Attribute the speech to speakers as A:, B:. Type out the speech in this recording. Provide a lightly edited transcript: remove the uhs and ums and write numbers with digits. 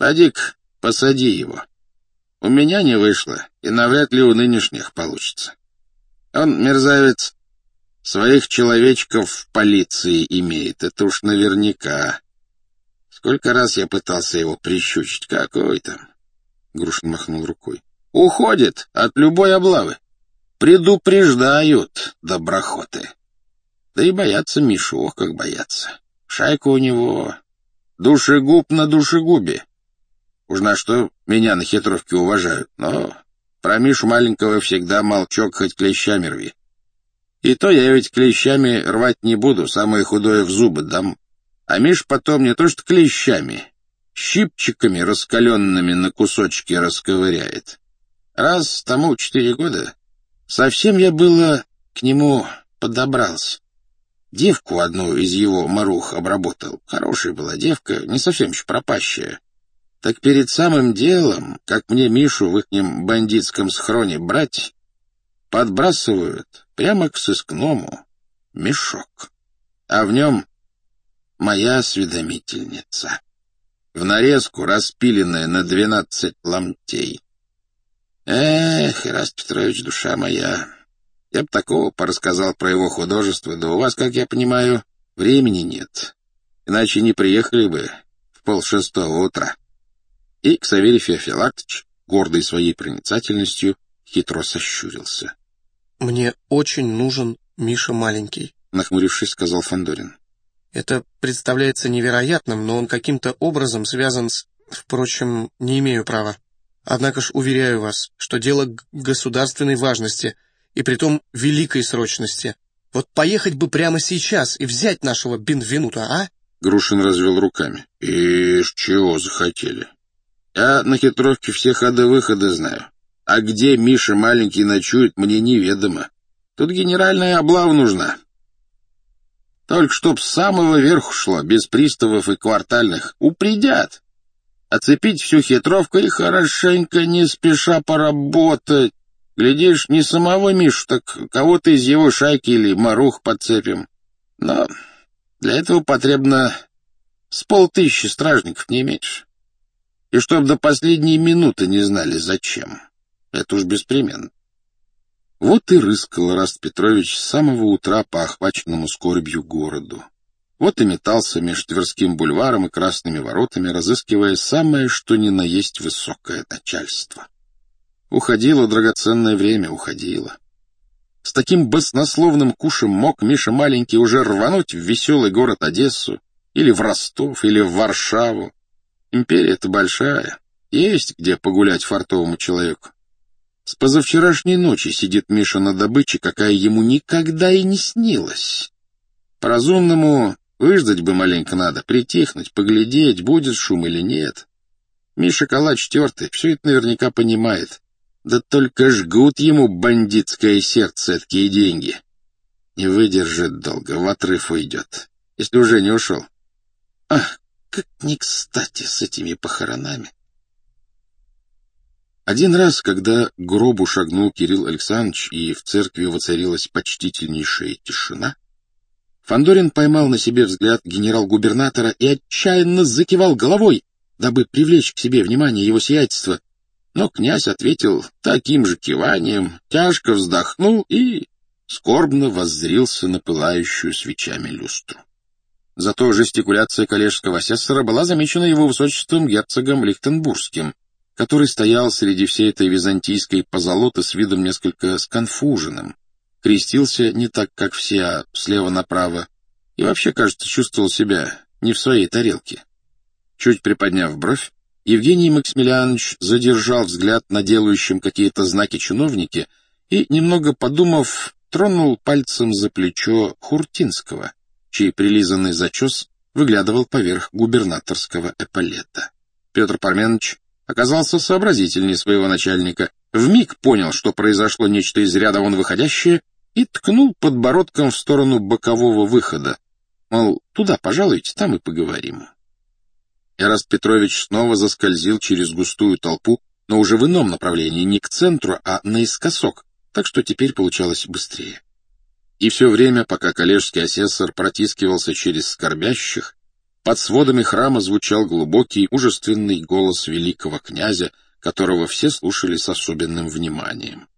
A: Поди-ка, посади его. У меня не вышло, и навряд ли у нынешних получится. Он, мерзавец, своих человечков в полиции имеет, это уж наверняка. Сколько раз я пытался его прищучить, какой там. Грушин махнул рукой. Уходит от любой облавы. Предупреждают доброхоты. Да и боятся Мишу, ох, как боятся. Шайка у него душегуб на душегубе. Уж на что меня на хитровке уважают, но про Мишу маленького всегда молчок, хоть клещами рви. И то я ведь клещами рвать не буду, самое худое в зубы дам. А Миш потом не то что клещами, щипчиками раскаленными на кусочки расковыряет. Раз тому 4 года совсем я было к нему подобрался. Девку одну из его марух обработал. Хорошая была девка, не совсем еще пропащая. Так перед самым делом, как мне Мишу в ихнем бандитском схроне брать, подбрасывают прямо к сыскному мешок. А в нем моя осведомительница. В нарезку распиленная на 12 ломтей. Эх, Ираст Петрович, душа моя... Я бы такого порассказал про его художество, да у вас, как я понимаю, времени нет. Иначе не приехали бы в 5:30 утра. И Ксаверий Феофилактович, гордый своей проницательностью, хитро сощурился.
B: — Мне очень нужен Миша маленький, —
A: нахмурившись, сказал Фандорин.
B: — Это представляется невероятным, но он каким-то образом связан с... Впрочем, не имею права. Однако ж уверяю вас, что дело государственной важности — и притом великой срочности. Вот поехать бы прямо сейчас и взять нашего Бенвенута, а?
A: Грушин развел руками. Ишь, чего захотели? Я на хитровке все ходы-выходы знаю. А где Миша маленький ночует, мне неведомо. Тут генеральная облава нужна. Только чтоб с самого верху шло, без приставов и квартальных. Упредят. Оцепить всю хитровку и хорошенько не спеша поработать. Глядишь, не самого Мишу, так кого-то из его шайки или марух подцепим. Но для этого потребно с 500 стражников, не меньше. И чтоб до последней минуты не знали, зачем. Это уж беспременно. Вот и рыскал Ираст Петрович с самого утра по охваченному скорбью городу. Вот и метался меж Тверским бульваром и Красными воротами, разыскивая самое что ни на есть высокое начальство. Уходило драгоценное время, уходило. С таким баснословным кушем мог Миша маленький уже рвануть в веселый город Одессу, или в Ростов, или в Варшаву. Империя-то большая, есть где погулять фартовому человеку. С позавчерашней ночи сидит Миша на добыче, какая ему никогда и не снилась. По-разумному выждать бы маленько надо, притихнуть, поглядеть, будет шум или нет. Миша калач тертый, все это наверняка понимает. Да только жгут ему бандитское сердце такие деньги. Не выдержит долго, в отрыв уйдет, если уже не ушел. Ах, как не кстати с этими похоронами. Один раз, когда к гробу шагнул Кирилл Александрович, и в церкви воцарилась почтительнейшая тишина, Фандорин поймал на себе взгляд генерал-губернатора и отчаянно закивал головой, дабы привлечь к себе внимание его сиятельства. Но князь ответил таким же киванием, тяжко вздохнул и скорбно воззрился на пылающую свечами люстру. Зато жестикуляция коллежского асессора была замечена его высочеством герцогом Лихтенбургским, который стоял среди всей этой византийской позолоты с видом несколько сконфуженным, крестился не так, как все, а слева направо, и вообще, кажется, чувствовал себя не в своей тарелке. Чуть приподняв бровь, Евгений Максимилианович задержал взгляд на делающем какие-то знаки чиновники и, немного подумав, тронул пальцем за плечо Хуртинского, чей прилизанный зачес выглядывал поверх губернаторского эполета. Петр Парменович оказался сообразительнее своего начальника, вмиг понял, что произошло нечто из ряда вон выходящее, и ткнул подбородком в сторону бокового выхода, мол, туда пожалуйте, там и поговорим. Ираст Петрович снова заскользил через густую толпу, но уже в ином направлении, не к центру, а наискосок, так что теперь получалось быстрее. И все время, пока коллежский асессор протискивался через скорбящих, Под сводами храма звучал глубокий, мужественный голос великого князя, которого все слушали с особенным вниманием.